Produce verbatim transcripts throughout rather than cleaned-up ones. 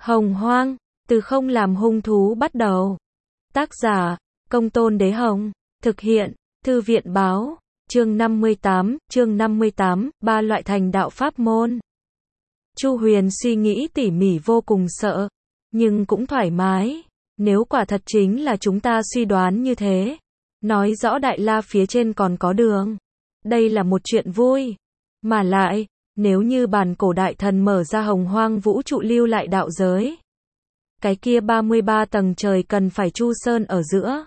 Hồng Hoang, từ không làm hung thú bắt đầu. Tác giả, Công Tôn Đế Hồng. Thực hiện, Thư viện Báo. Chương năm mươi tám, chương năm mươi tám, ba loại thành đạo pháp môn. Chu Huyền suy nghĩ tỉ mỉ vô cùng sợ, nhưng cũng thoải mái. Nếu quả thật chính là chúng ta suy đoán như thế, nói rõ Đại La phía trên còn có đường. Đây là một chuyện vui. Mà lại, nếu như bản cổ đại thần mở ra hồng hoang vũ trụ lưu lại đạo giới, cái kia ba mươi ba tầng trời cần phải Chu Sơn ở giữa.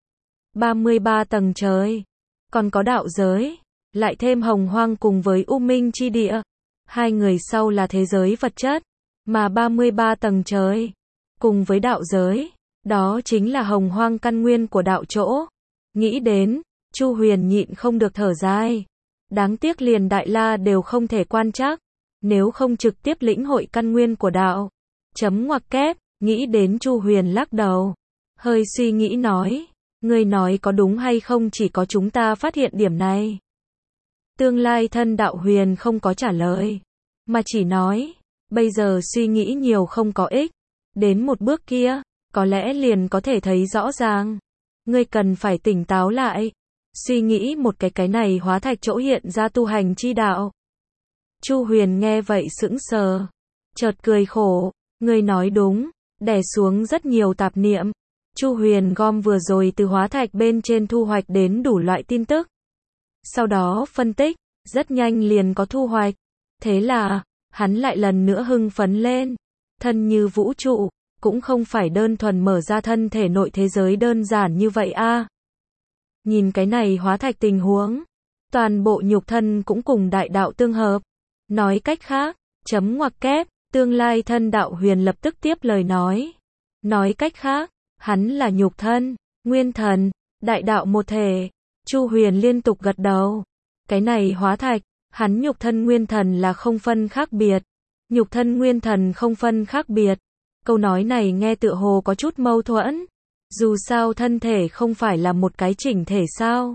ba mươi ba tầng trời, còn có đạo giới, lại thêm hồng hoang cùng với U Minh chi địa. Hai người sau là thế giới vật chất, mà ba mươi ba tầng trời, cùng với đạo giới, đó chính là hồng hoang căn nguyên của đạo chỗ. Nghĩ đến, Chu Huyền nhịn không được thở dài. Đáng tiếc liền Đại La đều không thể quan trắc, nếu không trực tiếp lĩnh hội căn nguyên của đạo. Chấm ngoặc kép, nghĩ đến Chu Huyền lắc đầu, hơi suy nghĩ nói, ngươi nói có đúng hay không chỉ có chúng ta phát hiện điểm này. Tương lai thân đạo Huyền không có trả lời, mà chỉ nói, bây giờ suy nghĩ nhiều không có ích, đến một bước kia, có lẽ liền có thể thấy rõ ràng. Ngươi cần phải tỉnh táo lại, suy nghĩ một cái cái này hóa thạch chỗ hiện ra tu hành chi đạo. Chu Huyền nghe vậy sững sờ, chợt cười khổ, ngươi nói đúng, đè xuống rất nhiều tạp niệm. Chu Huyền gom vừa rồi từ hóa thạch bên trên thu hoạch đến đủ loại tin tức. Sau đó phân tích, rất nhanh liền có thu hoạch. Thế là, hắn lại lần nữa hưng phấn lên. Thân như vũ trụ, cũng không phải đơn thuần mở ra thân thể nội thế giới đơn giản như vậy a. Nhìn cái này hóa thạch tình huống, toàn bộ nhục thân cũng cùng đại đạo tương hợp. Nói cách khác, chấm ngoặc kép, tương lai thân đạo Huyền lập tức tiếp lời nói. Nói cách khác, hắn là nhục thân, nguyên thần, đại đạo một thể. Chu Huyền liên tục gật đầu. Cái này hóa thạch, hắn nhục thân nguyên thần là không phân khác biệt. Nhục thân nguyên thần không phân khác biệt. Câu nói này nghe tựa hồ có chút mâu thuẫn. Dù sao thân thể không phải là một cái chỉnh thể sao?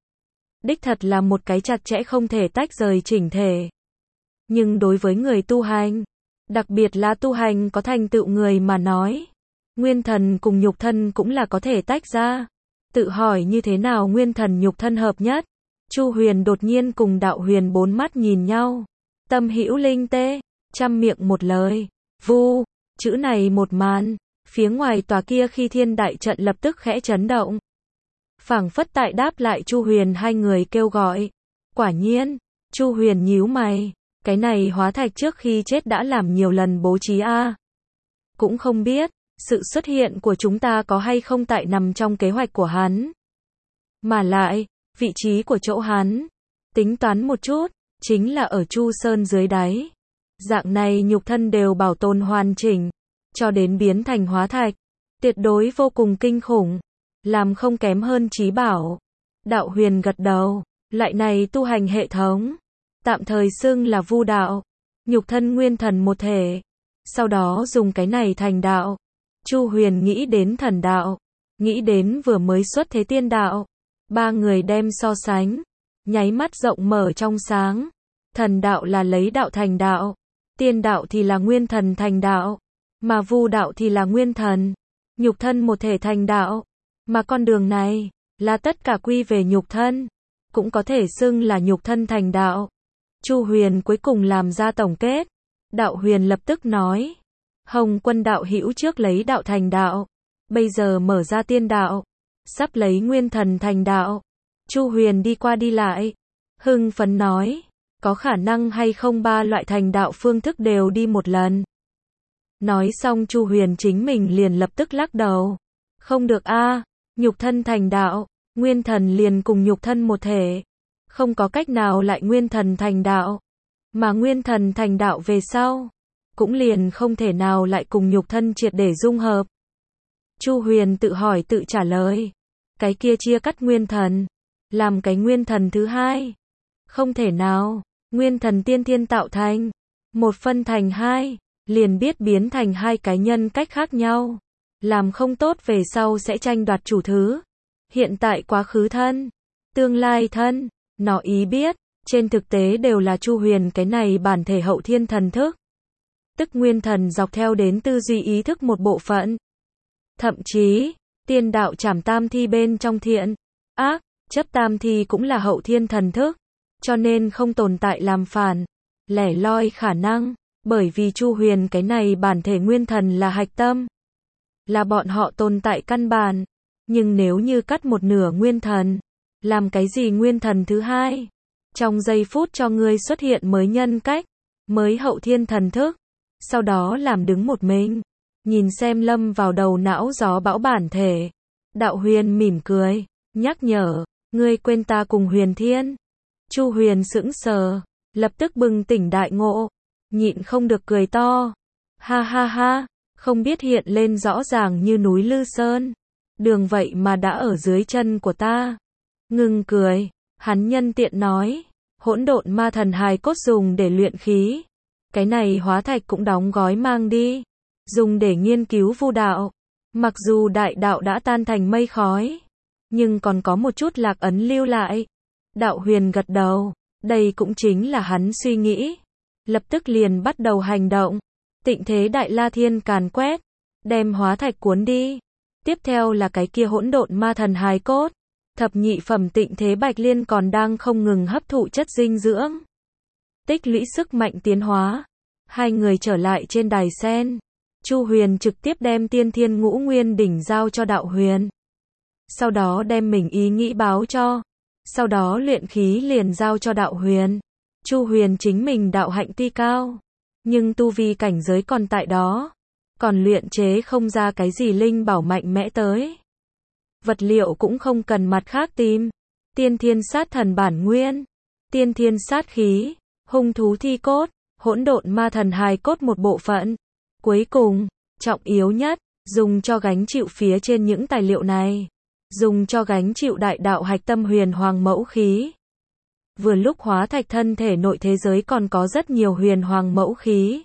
Đích thật là một cái chặt chẽ không thể tách rời chỉnh thể. Nhưng đối với người tu hành, đặc biệt là tu hành có thành tựu người mà nói, nguyên thần cùng nhục thân cũng là có thể tách ra. Tự hỏi như thế nào nguyên thần nhục thân hợp nhất? Chu Huyền đột nhiên cùng đạo Huyền bốn mắt nhìn nhau. Tâm hữu linh tê, trăm miệng một lời. Vu, chữ này một màn. Phía ngoài tòa kia khi thiên đại trận lập tức khẽ chấn động. Phảng phất tại đáp lại Chu Huyền hai người kêu gọi. Quả nhiên, Chu Huyền nhíu mày, cái này hóa thạch trước khi chết đã làm nhiều lần bố trí a. Cũng không biết, sự xuất hiện của chúng ta có hay không tại nằm trong kế hoạch của hắn. Mà lại, vị trí của chỗ hắn, tính toán một chút, chính là ở Chu Sơn dưới đáy. Dạng này nhục thân đều bảo tồn hoàn chỉnh, cho đến biến thành hóa thạch, tuyệt đối vô cùng kinh khủng, làm không kém hơn trí bảo. Đạo Huyền gật đầu, loại này tu hành hệ thống, tạm thời xưng là Vu đạo, nhục thân nguyên thần một thể, sau đó dùng cái này thành đạo. Chu Huyền nghĩ đến thần đạo, nghĩ đến vừa mới xuất thế tiên đạo, ba người đem so sánh, nháy mắt rộng mở trong sáng. Thần đạo là lấy đạo thành đạo, tiên đạo thì là nguyên thần thành đạo, mà Vu đạo thì là nguyên thần, nhục thân một thể thành đạo. Mà con đường này, là tất cả quy về nhục thân, cũng có thể xưng là nhục thân thành đạo. Chu Huyền cuối cùng làm ra tổng kết. Đạo Huyền lập tức nói, Hồng Quân đạo hữu trước lấy đạo thành đạo, bây giờ mở ra tiên đạo, sắp lấy nguyên thần thành đạo. Chu Huyền đi qua đi lại, hưng phấn nói, có khả năng hay không ba loại thành đạo phương thức đều đi một lần. Nói xong Chu Huyền chính mình liền lập tức lắc đầu. Không được a, nhục thân thành đạo, nguyên thần liền cùng nhục thân một thể. Không có cách nào lại nguyên thần thành đạo. Mà nguyên thần thành đạo về sau, cũng liền không thể nào lại cùng nhục thân triệt để dung hợp. Chu Huyền tự hỏi tự trả lời. Cái kia chia cắt nguyên thần, làm cái nguyên thần thứ hai. Không thể nào, nguyên thần tiên thiên tạo thành, một phân thành hai, liền biết biến thành hai cái nhân cách khác nhau. Làm không tốt về sau sẽ tranh đoạt chủ thứ. Hiện tại quá khứ thân, tương lai thân, nó ý biết, trên thực tế đều là Chu Huyền cái này bản thể hậu thiên thần thức. tức nguyên thần dọc theo đến tư duy ý thức một bộ phận. Thậm chí, tiên đạo trảm tam thi bên trong thiện, ác, chấp tam thi cũng là hậu thiên thần thức, cho nên không tồn tại làm phản, lẻ loi khả năng, bởi vì Chu Huyền cái này bản thể nguyên thần là hạch tâm, là bọn họ tồn tại căn bản, nhưng nếu như cắt một nửa nguyên thần, làm cái gì nguyên thần thứ hai? Trong giây phút cho ngươi xuất hiện mới nhân cách, mới hậu thiên thần thức, sau đó làm đứng một mình, nhìn xem lâm vào đầu não gió bão bản thể. Đạo Huyền mỉm cười, nhắc nhở, ngươi quên ta cùng Huyền Thiên. Chu Huyền sững sờ, lập tức bừng tỉnh đại ngộ, nhịn không được cười to. Ha ha ha, không biết hiện lên rõ ràng như núi Lư Sơn. Đường vậy mà đã ở dưới chân của ta. Ngừng cười, hắn nhân tiện nói, hỗn độn ma thần hài cốt dùng để luyện khí. Cái này hóa thạch cũng đóng gói mang đi, dùng để nghiên cứu vu đạo. Mặc dù đại đạo đã tan thành mây khói, nhưng còn có một chút lạc ấn lưu lại. Đạo Huyền gật đầu, đây cũng chính là hắn suy nghĩ. Lập tức liền bắt đầu hành động. Tịnh thế đại la thiên càn quét, đem hóa thạch cuốn đi. Tiếp theo là cái kia hỗn độn ma thần hài cốt. Thập nhị phẩm tịnh thế bạch liên còn đang không ngừng hấp thụ chất dinh dưỡng, tích lũy sức mạnh tiến hóa. Hai người trở lại trên đài sen. Chu Huyền trực tiếp đem tiên thiên ngũ nguyên đỉnh giao cho Đạo Huyền. Sau đó đem mình ý nghĩ báo cho. Sau đó luyện khí liền giao cho Đạo Huyền. Chu Huyền chính mình đạo hạnh tuy cao, nhưng tu vi cảnh giới còn tại đó. Còn luyện chế không ra cái gì linh bảo mạnh mẽ tới. Vật liệu cũng không cần mặt khác tìm. Tiên thiên sát thần bản nguyên, tiên thiên sát khí, hung thú thi cốt, hỗn độn ma thần hài cốt một bộ phận. Cuối cùng, trọng yếu nhất, dùng cho gánh chịu phía trên những tài liệu này. Dùng cho gánh chịu đại đạo hạch tâm huyền hoàng mẫu khí. Vừa lúc hóa thạch thân thể nội thế giới còn có rất nhiều huyền hoàng mẫu khí.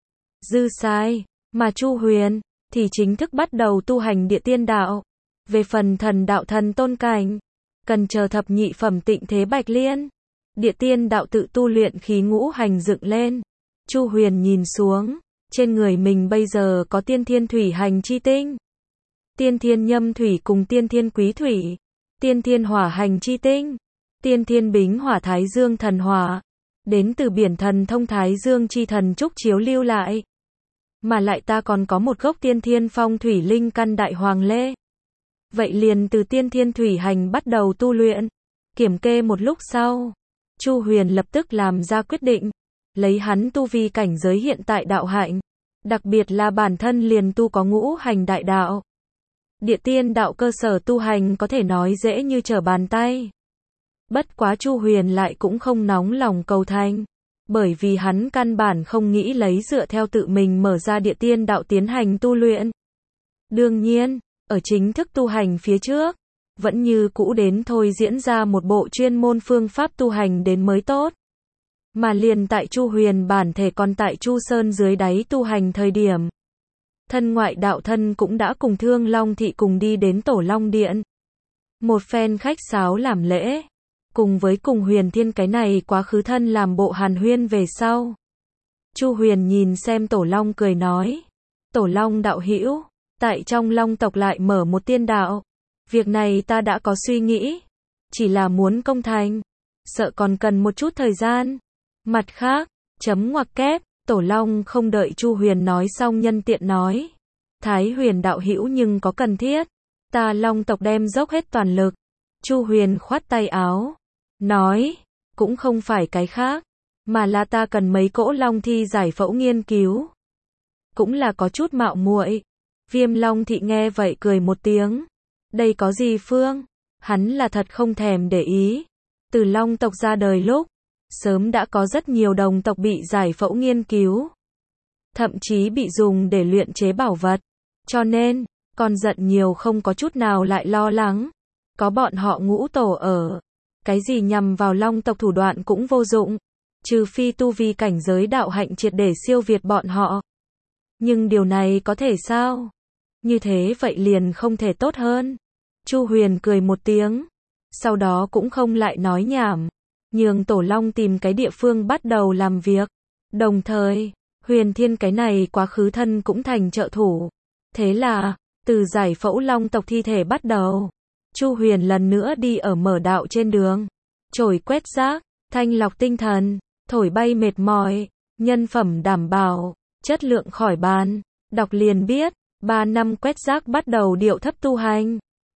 Dư sai, mà Chu Huyền, thì chính thức bắt đầu tu hành địa tiên đạo. Về phần thần đạo thần tôn cảnh, cần chờ thập nhị phẩm tịnh thế bạch liên. Địa tiên đạo tự tu luyện khí ngũ hành dựng lên. Chu Huyền nhìn xuống, trên người mình bây giờ có tiên thiên thủy hành chi tinh, tiên thiên nhâm thủy cùng tiên thiên quý thủy, tiên thiên hỏa hành chi tinh, tiên thiên bính hỏa thái dương thần hỏa, đến từ biển thần thông thái dương chi thần trúc chiếu lưu lại. Mà lại ta còn có một gốc tiên thiên phong thủy linh căn đại hoàng lê. Vậy liền từ tiên thiên thủy hành bắt đầu tu luyện. Kiểm kê một lúc sau, Chu Huyền lập tức làm ra quyết định, lấy hắn tu vi cảnh giới hiện tại đạo hạnh, đặc biệt là bản thân liền tu có ngũ hành đại đạo. Địa tiên đạo cơ sở tu hành có thể nói dễ như trở bàn tay. Bất quá Chu Huyền lại cũng không nóng lòng cầu thành, bởi vì hắn căn bản không nghĩ lấy dựa theo tự mình mở ra địa tiên đạo tiến hành tu luyện. Đương nhiên, ở chính thức tu hành phía trước, vẫn như cũ đến thôi diễn ra một bộ chuyên môn phương pháp tu hành đến mới tốt. Mà liền tại Chu Huyền bản thể còn tại Chu Sơn dưới đáy tu hành thời điểm, thân ngoại đạo thân cũng đã cùng Thương Long Thị cùng đi đến Tổ Long Điện. Một phen khách sáo làm lễ, cùng với cùng Huyền Thiên cái này quá khứ thân làm bộ hàn huyên về sau. Chu Huyền nhìn xem Tổ Long cười nói, Tổ Long đạo hữu, tại trong Long tộc lại mở một tiên đạo. Việc này ta đã có suy nghĩ, chỉ là muốn công thành, sợ còn cần một chút thời gian. Mặt khác, chấm ngoặc kép, Tổ Long không đợi Chu Huyền nói xong nhân tiện nói, Thái Huyền đạo hữu nhưng có cần thiết, ta Long tộc đem dốc hết toàn lực. Chu Huyền khoát tay áo, nói, cũng không phải cái khác, mà là ta cần mấy cỗ long thi giải phẫu nghiên cứu. Cũng là có chút mạo muội. Viêm Long Thị nghe vậy cười một tiếng. Đây có gì Phương? Hắn là thật không thèm để ý. Từ Long tộc ra đời lúc, sớm đã có rất nhiều đồng tộc bị giải phẫu nghiên cứu. Thậm chí bị dùng để luyện chế bảo vật. Cho nên, con giận nhiều không có chút nào lại lo lắng. Có bọn họ ngũ tổ ở. Cái gì nhằm vào Long tộc thủ đoạn cũng vô dụng. Trừ phi tu vi cảnh giới đạo hạnh triệt để siêu việt bọn họ. Nhưng điều này có thể sao? Như thế vậy liền không thể tốt hơn. Chu Huyền cười một tiếng. Sau đó cũng không lại nói nhảm. Nhường Tổ Long tìm cái địa phương bắt đầu làm việc. Đồng thời, Huyền Thiên cái này quá khứ thân cũng thành trợ thủ. Thế là, từ giải phẫu long tộc thi thể bắt đầu, Chu Huyền lần nữa đi ở mở đạo trên đường. Chổi quét rác, thanh lọc tinh thần, thổi bay mệt mỏi, nhân phẩm đảm bảo, chất lượng khỏi bàn. Đọc liền biết, ba năm quét rác bắt đầu điệu thấp tu hành.